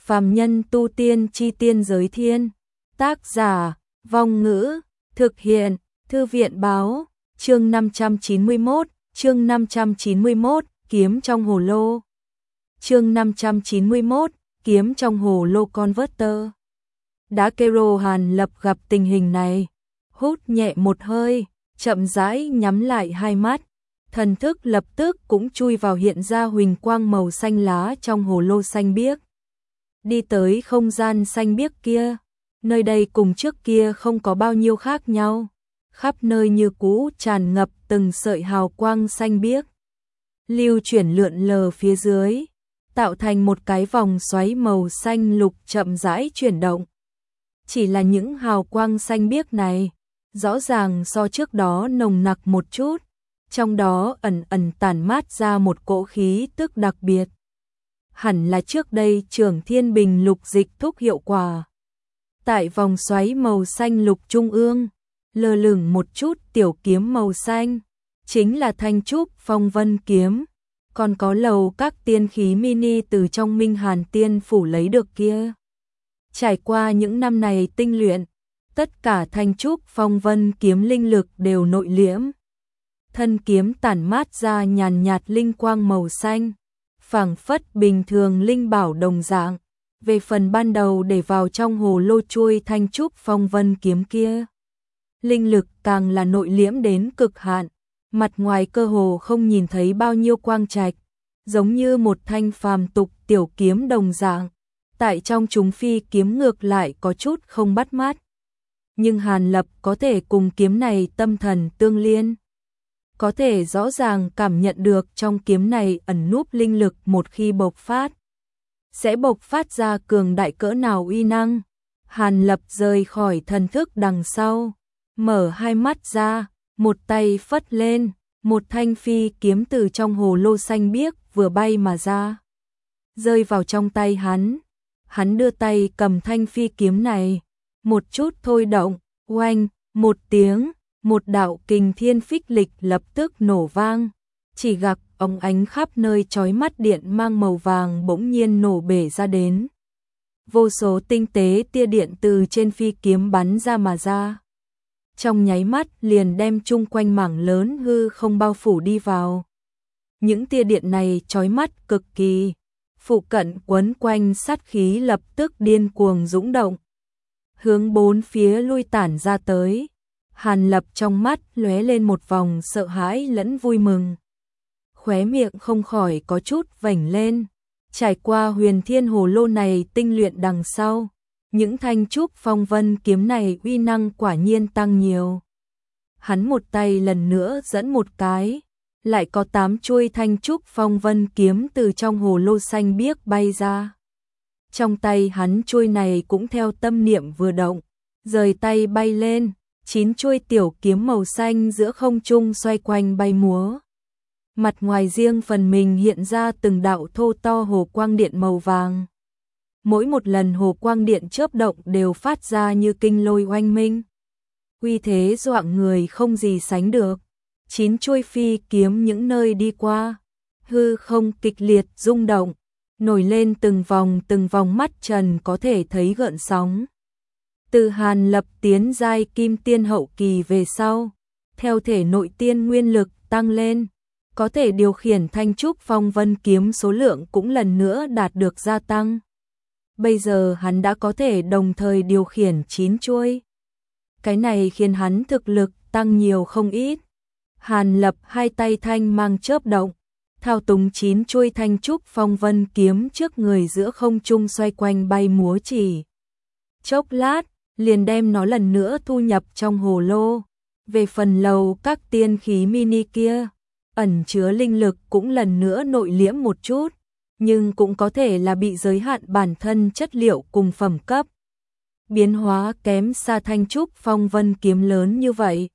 Phàm nhân tu tiên chi tiên giới thiên. Tác giả, Vong Ngữ, thực hiện, Thư viện báo, chương 591, kiếm trong hồ lô. Chương 591, kiếm trong hồ lô converter. Đã kêu Hàn Lập gặp tình hình này, hút nhẹ một hơi, chậm rãi nhắm lại hai mắt, thần thức lập tức cũng chui vào hiện ra huỳnh quang màu xanh lá trong hồ lô xanh biếc. Đi tới không gian xanh biếc kia, nơi đây cùng trước kia không có bao nhiêu khác nhau, khắp nơi như cũ tràn ngập từng sợi hào quang xanh biếc, lưu chuyển lượn lờ phía dưới, tạo thành một cái vòng xoáy màu xanh lục chậm rãi chuyển động. Chỉ là những hào quang xanh biếc này, rõ ràng so trước đó nồng nặc một chút, trong đó ẩn ẩn tản mát ra một cỗ khí tức đặc biệt. Hẳn là trước đây Trưởng Thiên Bình lục dịch thúc hiệu quả. Tại vòng xoáy màu xanh lục trung ương, lơ lửng một chút tiểu kiếm màu xanh, chính là Thanh Trúc Phong Vân kiếm, còn có lầu các tiên khí mini từ trong Minh Hàn Tiên phủ lấy được kia. Trải qua những năm này tinh luyện, tất cả Thanh Trúc Phong Vân kiếm linh lực đều nội liễm. Thân kiếm tản mát ra nhàn nhạt linh quang màu xanh, phảng phất bình thường linh bảo đồng dạng. Về phần ban đầu để vào trong hồ lô chuôi Thanh Trúc Phong Vân kiếm kia, linh lực càng là nội liễm đến cực hạn, mặt ngoài cơ hồ không nhìn thấy bao nhiêu quang trạch, giống như một thanh phàm tục tiểu kiếm đồng dạng. Tại trong chúng phi kiếm ngược lại có chút không bắt mắt. Nhưng Hàn Lập có thể cùng kiếm này tâm thần tương liên, có thể rõ ràng cảm nhận được trong kiếm này ẩn núp linh lực một khi bộc phát, sẽ bộc phát ra cường đại cỡ nào uy năng. Hàn Lập rời khỏi thần thức đằng sau, mở hai mắt ra, một tay phất lên, một thanh phi kiếm từ trong hồ lô xanh biếc vừa bay mà ra, rơi vào trong tay hắn. Hắn đưa tay cầm thanh phi kiếm này, một chút thôi động, oanh, một tiếng, một đạo kình thiên phích lịch lập tức nổ vang, chỉ gặp ống ánh khắp nơi chói mắt điện mang màu vàng bỗng nhiên nổ bể ra đến. Vô số tinh tế tia điện từ trên phi kiếm bắn ra mà ra. Trong nháy mắt liền đem chung quanh mảng lớn hư không bao phủ đi vào. Những tia điện này chói mắt cực kỳ. Phụ cận quấn quanh sát khí lập tức điên cuồng dũng động, hướng bốn phía lui tản ra tới. Hàn Lập trong mắt lóe lên một vòng sợ hãi lẫn vui mừng, khóe miệng không khỏi có chút vểnh lên. Trải qua huyền thiên hồ lô này tinh luyện đằng sau, những Thanh Trúc Phong Vân kiếm này uy năng quả nhiên tăng nhiều. Hắn một tay lần nữa dẫn một cái, lại có 8 chuôi Thanh Trúc Phong Vân kiếm từ trong hồ lô xanh biếc bay ra. Trong tay hắn chuôi này cũng theo tâm niệm vừa động, rời tay bay lên, 9 chuôi tiểu kiếm màu xanh giữa không trung xoay quanh bay múa. Mặt ngoài riêng phần mình hiện ra từng đạo thô to hồ quang điện màu vàng. Mỗi một lần hồ quang điện chớp động đều phát ra như kinh lôi oanh minh, uy thế doạng người không gì sánh được. 9 chuôi phi kiếm những nơi đi qua, hư không kịch liệt rung động, nổi lên từng vòng mắt trần có thể thấy gợn sóng. Từ Hàn Lập tiến giai kim tiên hậu kỳ về sau, theo thể nội tiên nguyên lực tăng lên, có thể điều khiển Thanh Trúc Phong Vân kiếm số lượng cũng lần nữa đạt được gia tăng. Bây giờ hắn đã có thể đồng thời điều khiển 9 chuôi. Cái này khiến hắn thực lực tăng nhiều không ít. Hàn Lập hai tay thanh mang chớp động, thao túng 9 chuôi Thanh Trúc Phong Vân kiếm trước người giữa không trung xoay quanh bay múa chỉ. Chốc lát, liền đem nó lần nữa thu nhập trong hồ lô. Về phần lầu các tiên khí mini kia, ẩn chứa linh lực cũng lần nữa nội liễm một chút, nhưng cũng có thể là bị giới hạn bản thân chất liệu cùng phẩm cấp. Biến hóa kém xa Thanh Trúc Phong Vân kiếm lớn như vậy.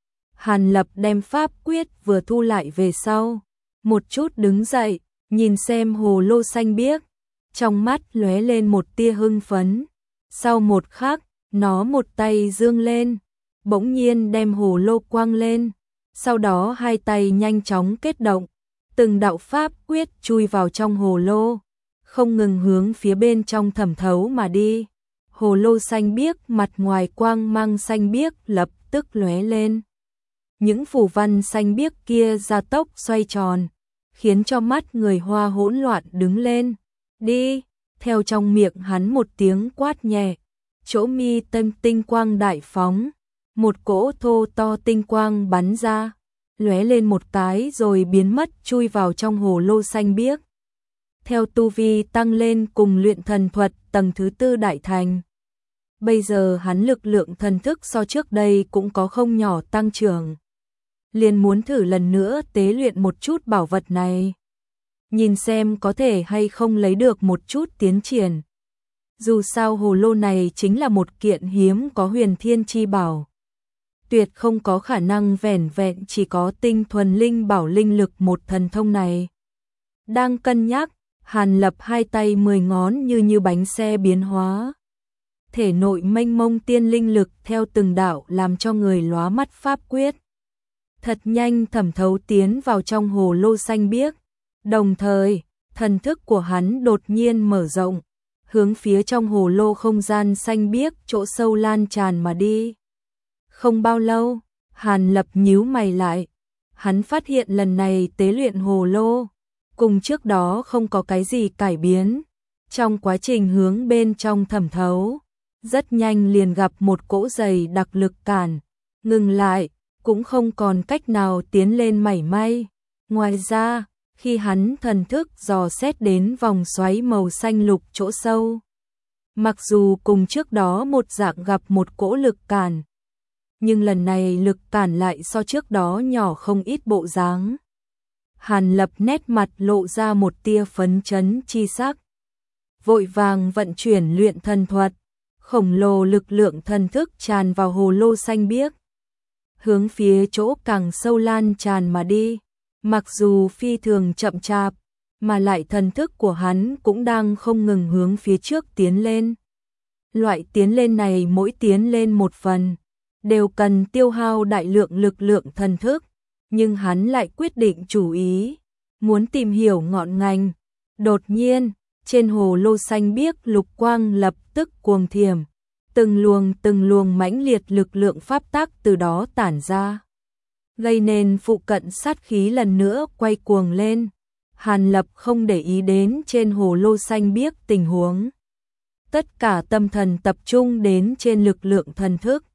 Hàn Lập đem pháp quyết vừa thu lại về sau, một chút đứng dậy, nhìn xem hồ lô xanh biếc, trong mắt lóe lên một tia hưng phấn. Sau một khắc, nó một tay dương lên, bỗng nhiên đem hồ lô quăng lên, sau đó hai tay nhanh chóng kết động, từng đạo pháp quyết chui vào trong hồ lô, không ngừng hướng phía bên trong thẩm thấu mà đi. Hồ lô xanh biếc mặt ngoài quang mang xanh biếc lập tức lóe lên. Những phù văn xanh biếc kia gia tốc xoay tròn, khiến cho mắt người Hoa hỗn loạn đứng lên. Đi, theo trong miệng hắn một tiếng quát nhẹ, chỗ mi tâm tinh quang đại phóng, một cỗ thô to tinh quang bắn ra, lóe lên một cái rồi biến mất chui vào trong hồ lô xanh biếc. Theo tu vi tăng lên cùng luyện thần thuật tầng thứ 4 đại thành. Bây giờ hắn lực lượng thần thức so trước đây cũng có không nhỏ tăng trưởng. Liền muốn thử lần nữa tế luyện một chút bảo vật này. Nhìn xem có thể hay không lấy được một chút tiến triển. Dù sao hồ lô này chính là một kiện hiếm có huyền thiên chi bảo. Tuyệt không có khả năng vẻn vẹn chỉ có tinh thuần linh bảo linh lực một thần thông này. Đang cân nhắc, Hàn Lập hai tay 10 ngón như bánh xe biến hóa. Thể nội mênh mông tiên linh lực theo từng đạo làm cho người lóa mắt pháp quyết. Thật nhanh thẩm thấu tiến vào trong hồ lô xanh biếc. Đồng thời, thần thức của hắn đột nhiên mở rộng, hướng phía trong hồ lô không gian xanh biếc chỗ sâu lan tràn mà đi. Không bao lâu, Hàn Lập nhíu mày lại. Hắn phát hiện lần này tế luyện hồ lô, cùng trước đó không có cái gì cải biến. Trong quá trình hướng bên trong thẩm thấu, rất nhanh liền gặp một cỗ dày đặc lực cản, ngừng lại, cũng không còn cách nào tiến lên mảy may. Ngoài ra, khi hắn thần thức dò xét đến vòng xoáy màu xanh lục chỗ sâu, mặc dù cùng trước đó một dạng gặp một cỗ lực cản, nhưng lần này lực cản lại so trước đó nhỏ không ít bộ dáng. Hàn Lập nét mặt lộ ra một tia phấn chấn chi sắc. Vội vàng vận chuyển luyện thần thuật, khổng lồ lực lượng thần thức tràn vào hồ lô xanh biếc, hướng phía chỗ càng sâu lan tràn mà đi. Mặc dù phi thường chậm chạp, mà lại thần thức của hắn cũng đang không ngừng hướng phía trước tiến lên. Loại tiến lên này mỗi tiến lên một phần, đều cần tiêu hao đại lượng lực lượng thần thức, nhưng hắn lại quyết định chủ ý, muốn tìm hiểu ngọn ngành. Đột nhiên, trên hồ lô xanh biếc lục quang lập tức cuồng thiểm, từng luồng mãnh liệt lực lượng pháp tắc từ đó tản ra, gây nên phụ cận sát khí lần nữa quay cuồng lên. Hàn Lập không để ý đến trên hồ lô xanh biếc tình huống. Tất cả tâm thần tập trung đến trên lực lượng thần thức.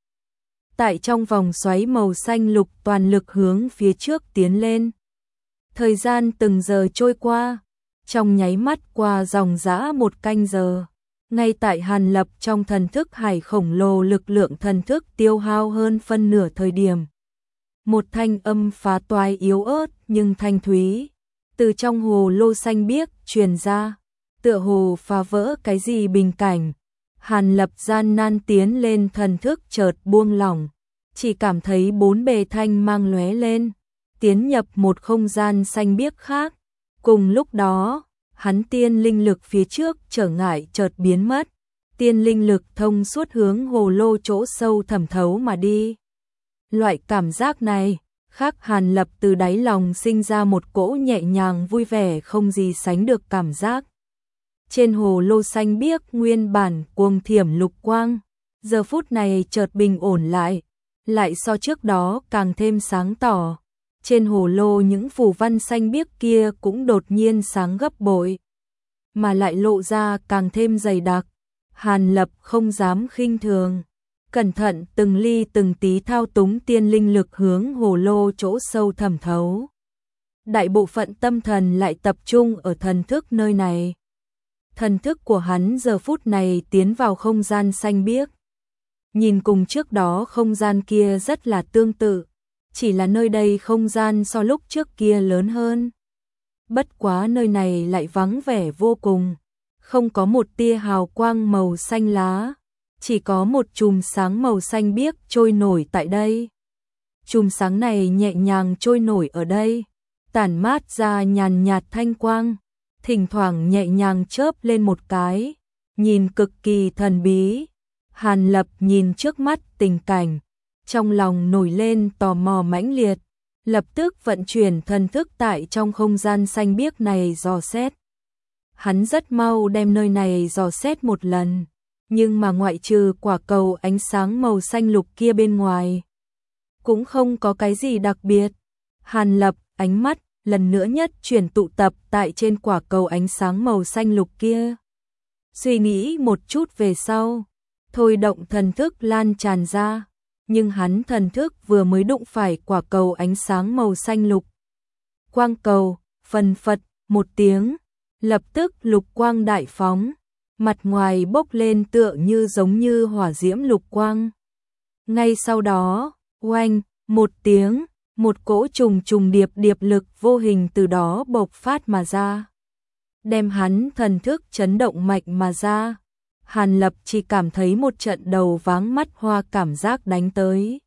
Tại trong vòng xoáy màu xanh lục toàn lực hướng phía trước tiến lên. Thời gian từng giờ trôi qua, trong nháy mắt qua dòng dã một canh giờ. Ngay tại Hàn Lập trong thần thức hải khổng lồ lực lượng thần thức tiêu hao hơn phân nửa thời điểm. Một thanh âm phá toái yếu ớt nhưng thanh thúy, từ trong hồ lô xanh biếc truyền ra, tựa hồ phá vỡ cái gì bình cảnh. Hàn Lập gian nan tiến lên thần thức chợt buông lỏng, chỉ cảm thấy bốn bề thanh mang lóe lên, tiến nhập một không gian xanh biếc khác. Cùng lúc đó, hắn tiên linh lực phía trước trở ngại chợt biến mất, tiên linh lực thông suốt hướng hồ lô chỗ sâu thẩm thấu mà đi. Loại cảm giác này, khác Hàn Lập từ đáy lòng sinh ra một cỗ nhẹ nhàng vui vẻ không gì sánh được cảm giác. Trên hồ lô xanh biếc nguyên bản cuồng thiểm lục quang, giờ phút này chợt bình ổn lại so trước đó càng thêm sáng tỏ. Trên hồ lô những phù văn xanh biếc kia cũng đột nhiên sáng gấp bội, mà lại lộ ra càng thêm dày đặc. Hàn Lập không dám khinh thường, cẩn thận từng ly từng tí thao túng tiên linh lực hướng hồ lô chỗ sâu thẩm thấu. Đại bộ phận tâm thần lại tập trung ở thần thức nơi này. Thần thức của hắn giờ phút này tiến vào không gian xanh biếc. Nhìn cùng trước đó không gian kia rất là tương tự, chỉ là nơi đây không gian so lúc trước kia lớn hơn. Bất quá nơi này lại vắng vẻ vô cùng, không có một tia hào quang màu xanh lá, chỉ có một chùm sáng màu xanh biếc trôi nổi tại đây. Chùm sáng này nhẹ nhàng trôi nổi ở đây, tản mát ra nhàn nhạt thanh quang, thỉnh thoảng nhẹ nhàng chớp lên một cái, nhìn cực kỳ thần bí. Hàn Lập nhìn trước mắt tình cảnh, trong lòng nổi lên tò mò mãnh liệt, lập tức vận chuyển thần thức tại trong không gian xanh biếc này dò xét. Hắn rất mau đem nơi này dò xét một lần, nhưng mà ngoại trừ quả cầu ánh sáng màu xanh lục kia bên ngoài, cũng không có cái gì đặc biệt. Hàn Lập ánh mắt lần nữa nhất chuyển tụ tập tại trên quả cầu ánh sáng màu xanh lục kia. Suy nghĩ một chút về sau, thôi động thần thức lan tràn ra, nhưng hắn thần thức vừa mới đụng phải quả cầu ánh sáng màu xanh lục. Quang cầu, phần phật, một tiếng, lập tức lục quang đại phóng, mặt ngoài bốc lên tựa như giống như hỏa diễm lục quang. Ngay sau đó, oanh, một tiếng, một cỗ trùng trùng điệp điệp lực vô hình từ đó bộc phát mà ra, đem hắn thần thức chấn động mạnh mà ra. Hàn Lập chỉ cảm thấy một trận đầu váng mắt hoa cảm giác đánh tới.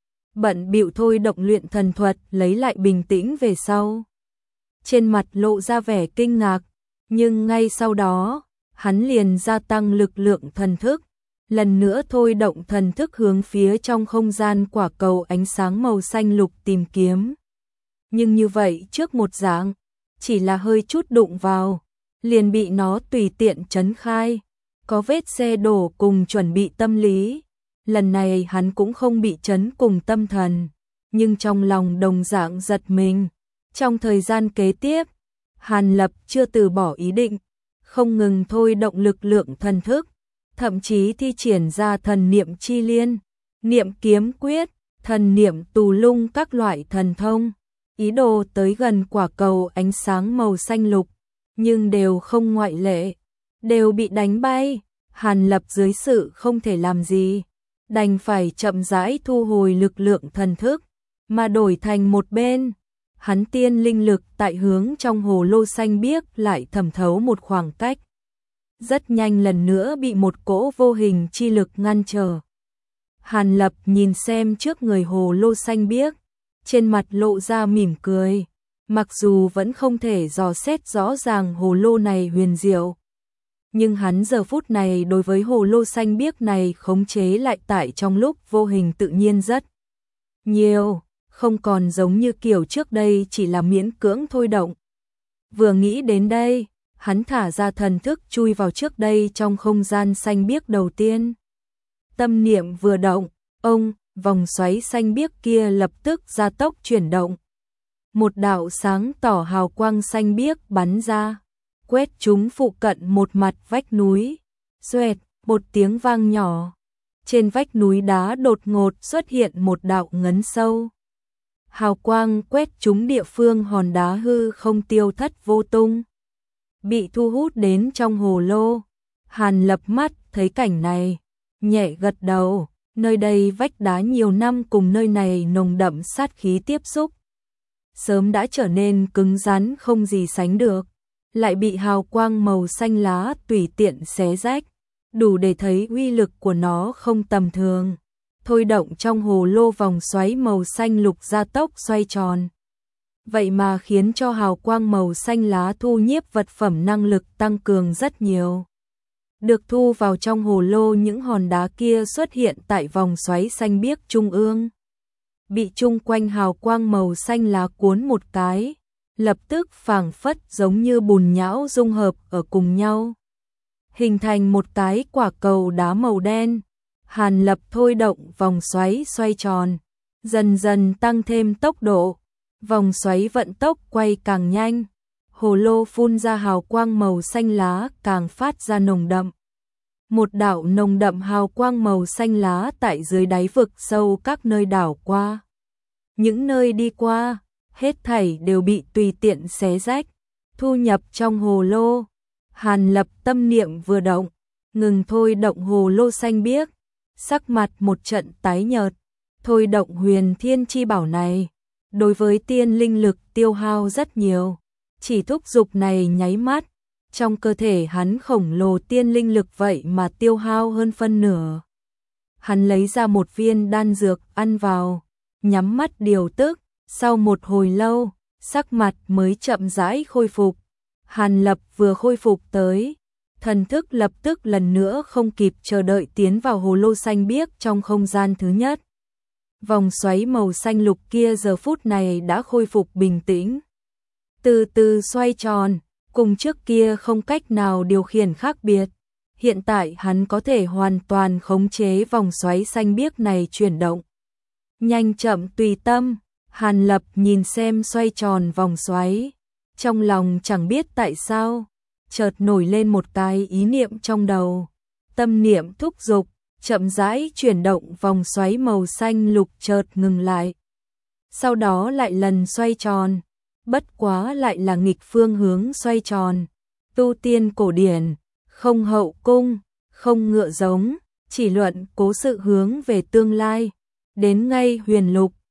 Bận bịu thôi động luyện thần thuật lấy lại bình tĩnh về sau. Trên mặt lộ ra vẻ kinh ngạc, nhưng ngay sau đó, hắn liền gia tăng lực lượng thần thức, lần nữa thôi động thần thức hướng phía trong không gian quả cầu ánh sáng màu xanh lục tìm kiếm. Nhưng như vậy trước một dạng, chỉ là hơi chút đụng vào, liền bị nó tùy tiện chấn khai, có vết xe đổ cùng chuẩn bị tâm lý. Lần này hắn cũng không bị chấn cùng tâm thần, nhưng trong lòng đồng dạng giật mình. Trong thời gian kế tiếp, Hàn Lập chưa từ bỏ ý định, không ngừng thôi động lực lượng thần thức, thậm chí thi triển ra thần niệm chi liên, niệm kiếm quyết, thần niệm tù lung các loại thần thông, ý đồ tới gần quả cầu ánh sáng màu xanh lục, nhưng đều không ngoại lệ, đều bị đánh bay. Hàn Lập dưới sự không thể làm gì, đành phải chậm rãi thu hồi lực lượng thần thức, mà đổi thành một bên. Hắn tiên linh lực tại hướng trong hồ lô xanh biếc lại thẩm thấu một khoảng cách. Rất nhanh lần nữa bị một cỗ vô hình chi lực ngăn trở. Hàn Lập nhìn xem trước người hồ lô xanh biếc, trên mặt lộ ra mỉm cười. Mặc dù vẫn không thể dò xét rõ ràng hồ lô này huyền diệu, nhưng hắn giờ phút này đối với hồ lô xanh biếc này khống chế lại tại trong lúc vô hình tự nhiên rất nhiều, không còn giống như kiểu trước đây chỉ là miễn cưỡng thôi động. Vừa nghĩ đến đây, hắn thả ra thần thức chui vào trước đây trong không gian xanh biếc đầu tiên. Tâm niệm vừa động, vòng xoáy xanh biếc kia lập tức gia tốc chuyển động. Một đạo sáng tỏ hào quang xanh biếc bắn ra, quét chúng phụ cận một mặt vách núi. Xoẹt, một tiếng vang nhỏ. Trên vách núi đá đột ngột xuất hiện một đạo ngấn sâu. Hào quang quét chúng địa phương hòn đá hư không tiêu thất vô tung, bị thu hút đến trong hồ lô. Hàn Lập mắt thấy cảnh này, nhẹ gật đầu, nơi đây vách đá nhiều năm cùng nơi này nồng đậm sát khí tiếp xúc, sớm đã trở nên cứng rắn không gì sánh được, lại bị hào quang màu xanh lá tùy tiện xé rách, đủ để thấy uy lực của nó không tầm thường. Thôi động trong hồ lô vòng xoáy màu xanh lục gia tốc xoay tròn. Vậy mà khiến cho hào quang màu xanh lá thu nhiếp vật phẩm năng lực tăng cường rất nhiều. Được thu vào trong hồ lô, những hòn đá kia xuất hiện tại vòng xoáy xanh biếc trung ương, bị chung quanh hào quang màu xanh lá cuốn một cái, lập tức phảng phất giống như bùn nhão dung hợp ở cùng nhau, hình thành một cái quả cầu đá màu đen. Hàn Lập thôi động vòng xoáy xoay tròn, dần dần tăng thêm tốc độ, vòng xoáy vận tốc quay càng nhanh, hồ lô phun ra hào quang màu xanh lá càng phát ra nồng đậm. Một đạo nồng đậm hào quang màu xanh lá tại dưới đáy vực sâu các nơi đảo qua. Những nơi đi qua, hết thảy đều bị tùy tiện xé rách, thu nhập trong hồ lô. Hàn Lập tâm niệm vừa động, ngừng thôi động hồ lô xanh biếc, sắc mặt một trận tái nhợt. Thôi động huyền thiên chi bảo này, đối với tiên linh lực tiêu hao rất nhiều, chỉ thúc dục này nháy mắt, trong cơ thể hắn khổng lồ tiên linh lực vậy mà tiêu hao hơn phân nửa. Hắn lấy ra một viên đan dược ăn vào, nhắm mắt điều tức, sau một hồi lâu, sắc mặt mới chậm rãi khôi phục. Hàn Lập vừa khôi phục tới, thần thức lập tức lần nữa không kịp chờ đợi tiến vào hồ lô xanh biếc trong không gian thứ nhất. Vòng xoáy màu xanh lục kia giờ phút này đã khôi phục bình tĩnh, từ từ xoay tròn, cùng trước kia không cách nào điều khiển khác biệt. Hiện tại hắn có thể hoàn toàn khống chế vòng xoáy xanh biếc này chuyển động. Nhanh chậm tùy tâm, Hàn Lập nhìn xem xoay tròn vòng xoáy. Trong lòng chẳng biết tại sao, chợt nổi lên một cái ý niệm trong đầu. Tâm niệm thúc giục, chậm rãi chuyển động vòng xoáy màu xanh lục chợt ngừng lại. Sau đó lại lần xoay tròn, bất quá lại là nghịch phương hướng xoay tròn. Tu tiên cổ điển, không hậu cung, không ngựa giống, chỉ luận cố sự hướng về tương lai. Đến ngay huyền lục,